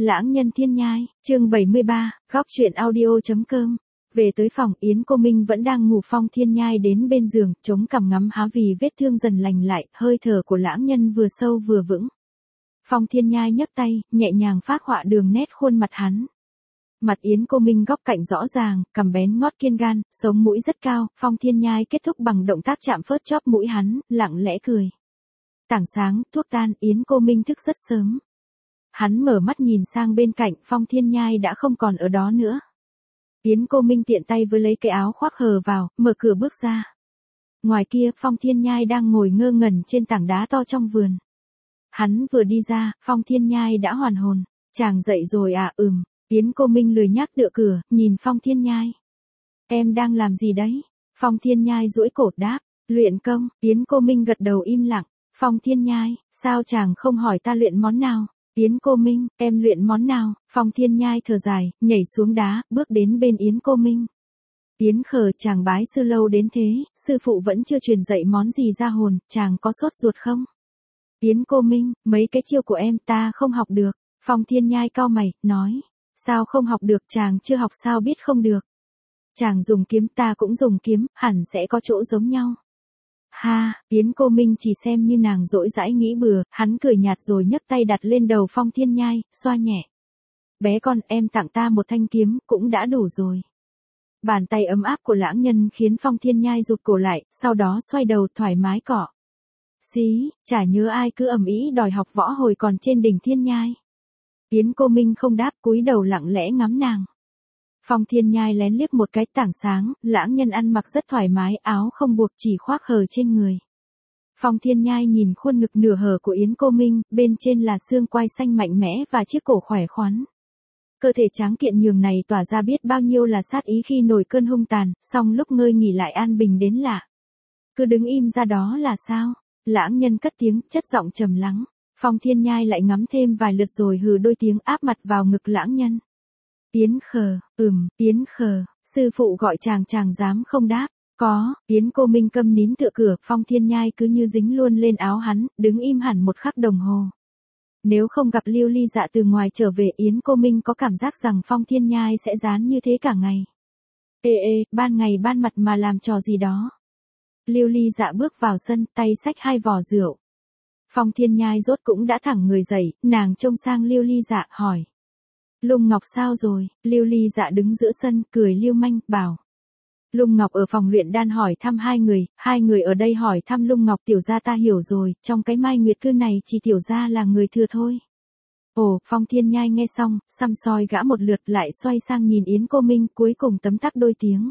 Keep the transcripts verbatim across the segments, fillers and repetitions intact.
Lãng nhân thiên nhai, chương bảy mươi ba, góc truyện audio.com. Về tới phòng, Yến Cô Minh vẫn đang ngủ. Phong Thiên Nhai đến bên giường, chống cằm ngắm há vì vết thương dần lành lại, hơi thở của lãng nhân vừa sâu vừa vững. Phong Thiên Nhai nhấc tay, nhẹ nhàng phác họa đường nét khuôn mặt hắn. Mặt Yến Cô Minh góc cạnh rõ ràng, cằm bén ngót kiên gan, sống mũi rất cao. Phong Thiên Nhai kết thúc bằng động tác chạm phớt chóp mũi hắn, lặng lẽ cười. Tảng sáng, thuốc tan, Yến Cô Minh thức rất sớm. Hắn mở mắt nhìn sang bên cạnh, Phong Thiên Nhai đã không còn ở đó nữa. Yến Cô Minh tiện tay với lấy cái áo khoác hờ vào, mở cửa bước ra. Ngoài kia, Phong Thiên Nhai đang ngồi ngơ ngẩn trên tảng đá to trong vườn. Hắn vừa đi ra, Phong Thiên Nhai đã hoàn hồn. Chàng dậy rồi à? Ừm. Yến Cô Minh lười nhác tựa cửa, nhìn Phong Thiên Nhai. Em đang làm gì đấy? Phong Thiên Nhai duỗi cổ đáp. Luyện công. Yến Cô Minh gật đầu im lặng. Phong Thiên Nhai, sao chàng không hỏi ta luyện món nào? Yến Cô Minh, em luyện món nào? Phong Thiên Nhai thở dài, nhảy xuống đá, bước đến bên Yến Cô Minh. Yến Khờ, chàng bái sư lâu đến thế, sư phụ vẫn chưa truyền dạy món gì ra hồn, chàng có sốt ruột không? Yến Cô Minh, mấy cái chiêu của em ta không học được. Phong Thiên Nhai cau mày, nói. Sao không học được? Chàng chưa học sao biết không được? Chàng dùng kiếm, ta cũng dùng kiếm, hẳn sẽ có chỗ giống nhau. Ha, Yến Cô Minh chỉ xem như nàng dỗi dãi nghĩ bừa, hắn cười nhạt rồi nhấc tay đặt lên đầu Phong Thiên Nhai, xoa nhẹ. Bé con, em tặng ta một thanh kiếm, cũng đã đủ rồi. Bàn tay ấm áp của lãng nhân khiến Phong Thiên Nhai rụt cổ lại, sau đó xoay đầu thoải mái cọ. Xí, chả nhớ ai cứ ầm ĩ đòi học võ hồi còn trên đỉnh Thiên Nhai. Yến Cô Minh không đáp, cúi đầu lặng lẽ ngắm nàng. Phong Thiên Nhai lén liếc một cái. Tảng sáng, lãng nhân ăn mặc rất thoải mái, áo không buộc, chỉ khoác hờ trên người. Phong Thiên Nhai nhìn khuôn ngực nửa hở của Yến Cô Minh, bên trên là xương quai xanh mạnh mẽ và chiếc cổ khỏe khoắn. Cơ thể tráng kiện nhường này tỏa ra biết bao nhiêu là sát ý khi nổi cơn hung tàn, song lúc ngơi nghỉ lại an bình đến lạ. Cứ đứng im ra đó là sao? Lãng nhân cất tiếng, chất giọng trầm lắng. Phong Thiên Nhai lại ngắm thêm vài lượt rồi hừ đôi tiếng, áp mặt vào ngực lãng nhân. Yến Khờ, ừm, Yến Khờ, sư phụ gọi chàng, chàng dám không đáp? Có. Yến Cô Minh câm nín tựa cửa. Phong Thiên Nhai cứ như dính luôn lên áo hắn, đứng im hẳn một khắc đồng hồ. Nếu không gặp Liêu Ly Dạ từ ngoài trở về, Yến Cô Minh có cảm giác rằng Phong Thiên Nhai sẽ dán như thế cả ngày. Ê ê, ban ngày ban mặt mà làm trò gì đó. Liêu Ly Dạ bước vào sân, tay xách hai vò rượu. Phong Thiên Nhai rốt cũng đã thẳng người dậy, nàng trông sang Liêu Ly Dạ, hỏi. Lung Ngọc sao rồi? Liêu Ly Dạ đứng giữa sân, cười liêu manh, bảo. Lung Ngọc ở phòng luyện đan hỏi thăm hai người, hai người ở đây hỏi thăm Lung Ngọc. Tiểu gia ta hiểu rồi, trong cái Mai Nguyệt cư này chỉ tiểu gia là người thừa thôi. Ồ, Phong Thiên Nhai nghe xong, săm soi gã một lượt, lại xoay sang nhìn Yến Cô Minh, cuối cùng tấm tắc đôi tiếng.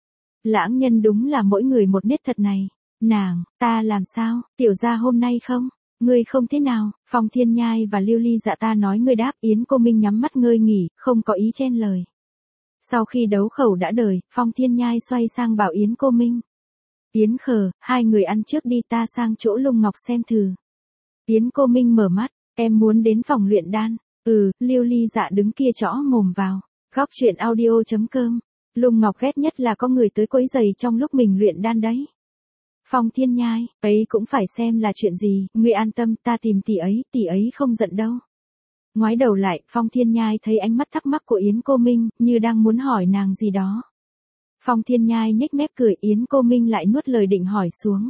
Lãng nhân đúng là mỗi người một nết thật này. Nàng, ta làm sao? Tiểu gia hôm nay không? Ngươi không thế nào? Phong Thiên Nhai và Liêu Ly Dạ ta nói ngươi đáp. Yến Cô Minh nhắm mắt ngơi nghỉ, không có ý chen lời. Sau khi đấu khẩu đã đời, Phong Thiên Nhai xoay sang bảo Yến Cô Minh. Yến Khờ, hai người ăn trước đi, ta sang chỗ Lung Ngọc xem thử. Yến Cô Minh mở mắt, em muốn đến phòng luyện đan. Ừ, Liêu Ly Dạ đứng kia chõ mồm vào. Góc truyện audio.com. Lung Ngọc ghét nhất là có người tới quấy rầy trong lúc mình luyện đan đấy. Phong Thiên Nhai, ấy cũng phải xem là chuyện gì, ngươi an tâm, ta tìm tỷ ấy, tỷ ấy không giận đâu. Ngoái đầu lại, Phong Thiên Nhai thấy ánh mắt thắc mắc của Yến Cô Minh, như đang muốn hỏi nàng gì đó. Phong Thiên Nhai nhếch mép cười, Yến Cô Minh lại nuốt lời định hỏi xuống.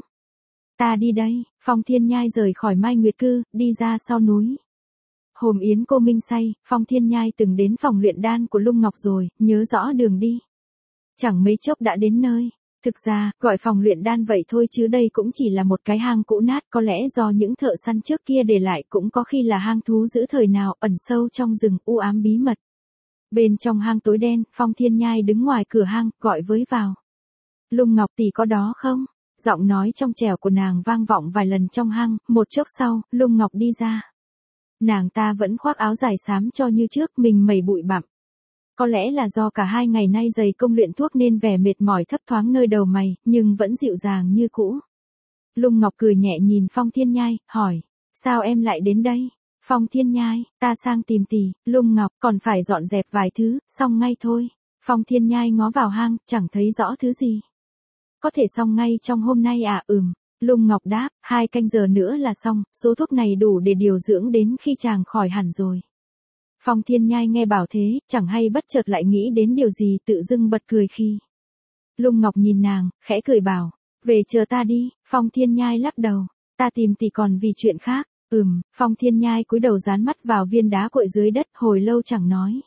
Ta đi đây. Phong Thiên Nhai rời khỏi Mai Nguyệt cư, đi ra sau núi. Hôm Yến Cô Minh say, Phong Thiên Nhai từng đến phòng luyện đan của Lung Ngọc rồi, nhớ rõ đường đi. Chẳng mấy chốc đã đến nơi. Thực ra, gọi phòng luyện đan vậy thôi chứ đây cũng chỉ là một cái hang cũ nát, có lẽ do những thợ săn trước kia để lại, cũng có khi là hang thú dữ thời nào, ẩn sâu trong rừng, u ám bí mật. Bên trong hang tối đen, Phong Thiên Nhai đứng ngoài cửa hang, gọi với vào. Lung Ngọc tỷ có đó không? Giọng nói trong trẻo của nàng vang vọng vài lần trong hang, một chốc sau, Lung Ngọc đi ra. Nàng ta vẫn khoác áo dài xám cho như trước, mình mẩy bụi bặm. Có lẽ là do cả hai ngày nay dày công luyện thuốc nên vẻ mệt mỏi thấp thoáng nơi đầu mày, nhưng vẫn dịu dàng như cũ. Lung Ngọc cười nhẹ nhìn Phong Thiên Nhai, hỏi, sao em lại đến đây? Phong Thiên Nhai, ta sang tìm tỷ. Lung Ngọc, còn phải dọn dẹp vài thứ, xong ngay thôi. Phong Thiên Nhai ngó vào hang, chẳng thấy rõ thứ gì. Có thể xong ngay trong hôm nay à? Ừm. Lung Ngọc đáp, hai canh giờ nữa là xong, số thuốc này đủ để điều dưỡng đến khi chàng khỏi hẳn rồi. Phong Thiên Nhai nghe bảo thế, chẳng hay bất chợt lại nghĩ đến điều gì tự dưng bật cười khi. Lung Ngọc nhìn nàng, khẽ cười bảo, về chờ ta đi. Phong Thiên Nhai lắc đầu, ta tìm tỷ còn vì chuyện khác. Ừm, Phong Thiên Nhai cúi đầu dán mắt vào viên đá cuội dưới đất hồi lâu chẳng nói.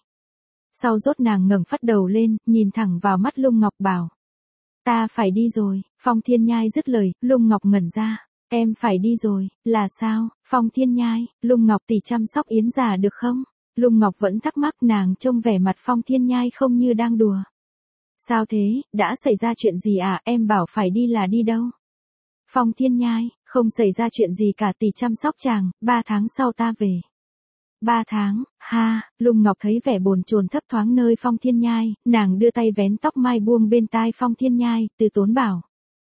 Sau rốt nàng ngẩng phát đầu lên, nhìn thẳng vào mắt Lung Ngọc bảo. Ta phải đi rồi. Phong Thiên Nhai dứt lời, Lung Ngọc ngẩn ra. Em phải đi rồi, là sao? Phong Thiên Nhai, Lung Ngọc tỷ chăm sóc Yến già được không? Lung Ngọc vẫn thắc mắc, nàng trông vẻ mặt Phong Thiên Nhai không như đang đùa. Sao thế, đã xảy ra chuyện gì à, em bảo phải đi là đi đâu? Phong Thiên Nhai, không xảy ra chuyện gì cả, tỷ chăm sóc chàng, ba tháng sau ta về. Ba tháng, ha, Lung Ngọc thấy vẻ bồn chồn thấp thoáng nơi Phong Thiên Nhai, nàng đưa tay vén tóc mai buông bên tai Phong Thiên Nhai, từ tốn bảo.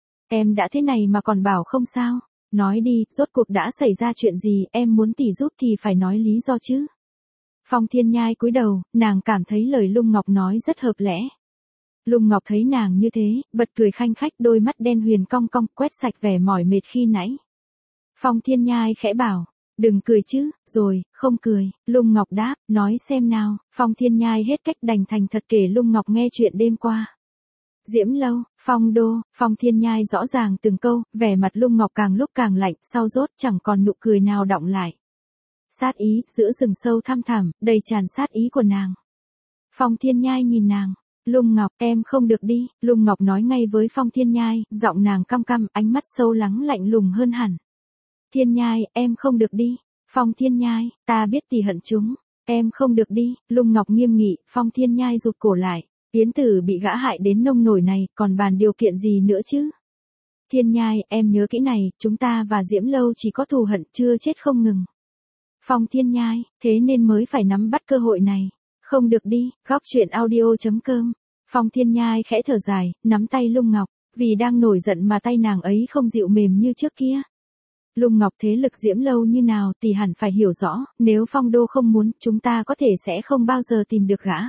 Em đã thế này mà còn bảo không sao, nói đi, rốt cuộc đã xảy ra chuyện gì, em muốn tỷ giúp thì phải nói lý do chứ. Phong Thiên Nhai cúi đầu, nàng cảm thấy lời Lung Ngọc nói rất hợp lẽ. Lung Ngọc thấy nàng như thế, bật cười khanh khách, đôi mắt đen huyền cong cong, quét sạch vẻ mỏi mệt khi nãy. Phong Thiên Nhai khẽ bảo, đừng cười chứ, rồi, không cười. Lung Ngọc đáp, nói xem nào. Phong Thiên Nhai hết cách đành thành thật kể Lung Ngọc nghe chuyện đêm qua. Diễm Lâu, Phong Đô, Phong Thiên Nhai rõ ràng từng câu, vẻ mặt Lung Ngọc càng lúc càng lạnh, sau rốt chẳng còn nụ cười nào đọng lại. Sát ý, giữa rừng sâu thăm thẳm, đầy tràn sát ý của nàng. Phong Thiên Nhai nhìn nàng. Lung Ngọc, em không được đi. Lung Ngọc nói ngay với Phong Thiên Nhai, giọng nàng căm căm, ánh mắt sâu lắng lạnh lùng hơn hẳn. Thiên Nhai, em không được đi. Phong Thiên Nhai, ta biết tỷ hận chúng. Em không được đi. Lung Ngọc nghiêm nghị. Phong Thiên Nhai rụt cổ lại. Yến Tử bị gã hại đến nông nổi này, còn bàn điều kiện gì nữa chứ? Thiên Nhai, em nhớ kỹ này, chúng ta và Diễm Lâu chỉ có thù hận, chưa chết không ngừng. Phong Thiên Nhai, thế nên mới phải nắm bắt cơ hội này. Không được đi. Góc truyện audio chấm com. Phong Thiên Nhai khẽ thở dài, nắm tay Lung Ngọc, vì đang nổi giận mà tay nàng ấy không dịu mềm như trước kia. Lung Ngọc, thế lực Diễm Lâu như nào tỷ hẳn phải hiểu rõ, nếu Phong Đô không muốn, chúng ta có thể sẽ không bao giờ tìm được gã.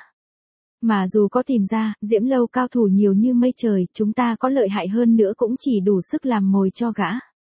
Mà dù có tìm ra, Diễm Lâu cao thủ nhiều như mây trời, chúng ta có lợi hại hơn nữa cũng chỉ đủ sức làm mồi cho gã.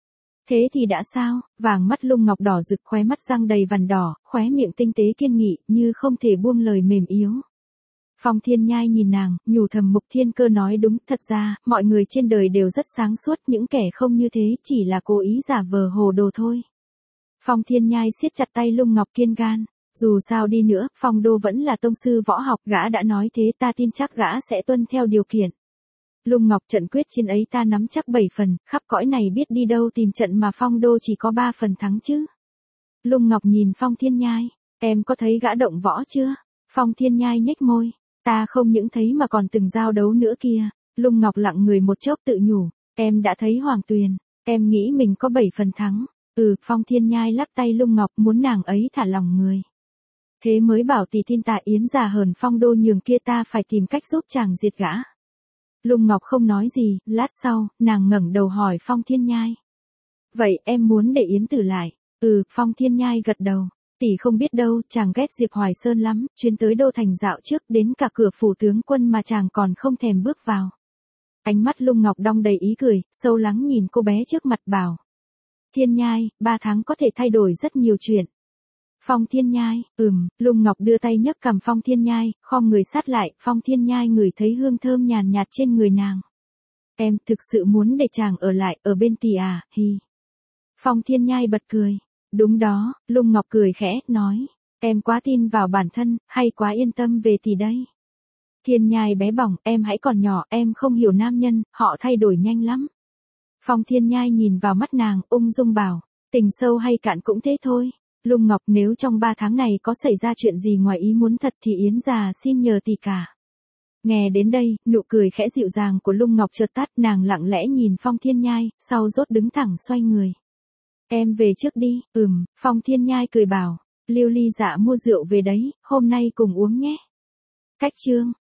Thế thì đã sao? Vàng mắt Lung Ngọc đỏ rực, khóe mắt răng đầy vằn đỏ, khóe miệng tinh tế kiên nghị, như không thể buông lời mềm yếu. Phong Thiên Nhai nhìn nàng, nhủ thầm, Mục Thiên Cơ nói đúng, thật ra, mọi người trên đời đều rất sáng suốt, những kẻ không như thế chỉ là cố ý giả vờ hồ đồ thôi. Phong Thiên Nhai siết chặt tay Lung Ngọc kiên gan. Dù sao đi nữa, Phong Đô vẫn là tông sư võ học, gã đã nói thế, ta tin chắc gã sẽ tuân theo điều kiện. Lung Ngọc, trận quyết chiến ấy ta nắm chắc bảy phần, khắp cõi này biết đi đâu tìm trận mà Phong Đô chỉ có ba phần thắng chứ. Lung Ngọc nhìn Phong Thiên Nhai, em có thấy gã động võ chưa? Phong Thiên Nhai nhếch môi, ta không những thấy mà còn từng giao đấu nữa kìa. Lung Ngọc lặng người một chốc tự nhủ, em đã thấy Hoàng Tuyền, em nghĩ mình có bảy phần thắng. Ừ, Phong Thiên Nhai lắc tay Lung Ngọc, muốn nàng ấy thả lòng người. Thế mới bảo tỷ tin ta, Yến già hờn Phong Đô nhường kia, ta phải tìm cách giúp chàng diệt gã. Lung Ngọc không nói gì, lát sau, nàng ngẩng đầu hỏi Phong Thiên Nhai. Vậy em muốn để Yến Tử lại? Ừ, Phong Thiên Nhai gật đầu. Tỷ không biết đâu, chàng ghét Diệp Hoài Sơn lắm, chuyến tới Đô Thành dạo trước, đến cả cửa phủ tướng quân mà chàng còn không thèm bước vào. Ánh mắt Lung Ngọc đong đầy ý cười, sâu lắng nhìn cô bé trước mặt bảo. Thiên Nhai, ba tháng có thể thay đổi rất nhiều chuyện. Phong Thiên Nhai, ừm, Lung Ngọc đưa tay nhấc cằm Phong Thiên Nhai, khom người sát lại, Phong Thiên Nhai ngửi thấy hương thơm nhàn nhạt trên người nàng. Em thực sự muốn để chàng ở lại, ở bên tỷ à, hi. Phong Thiên Nhai bật cười. Đúng đó, Lung Ngọc cười khẽ, nói. Em quá tin vào bản thân, hay quá yên tâm về tỷ đây. Thiên Nhai bé bỏng, em hãy còn nhỏ, em không hiểu nam nhân, họ thay đổi nhanh lắm. Phong Thiên Nhai nhìn vào mắt nàng, ung dung bảo. Tình sâu hay cạn cũng thế thôi. Lung Ngọc, nếu trong ba tháng này có xảy ra chuyện gì ngoài ý muốn thật thì Yến già xin nhờ tỷ cả. Nghe đến đây, nụ cười khẽ dịu dàng của Lung Ngọc chợt tắt, nàng lặng lẽ nhìn Phong Thiên Nhai, sau rốt đứng thẳng xoay người. Em về trước đi. Ừm, Phong Thiên Nhai cười bảo. Liêu Ly dạ mua rượu về đấy, hôm nay cùng uống nhé. Cách chương.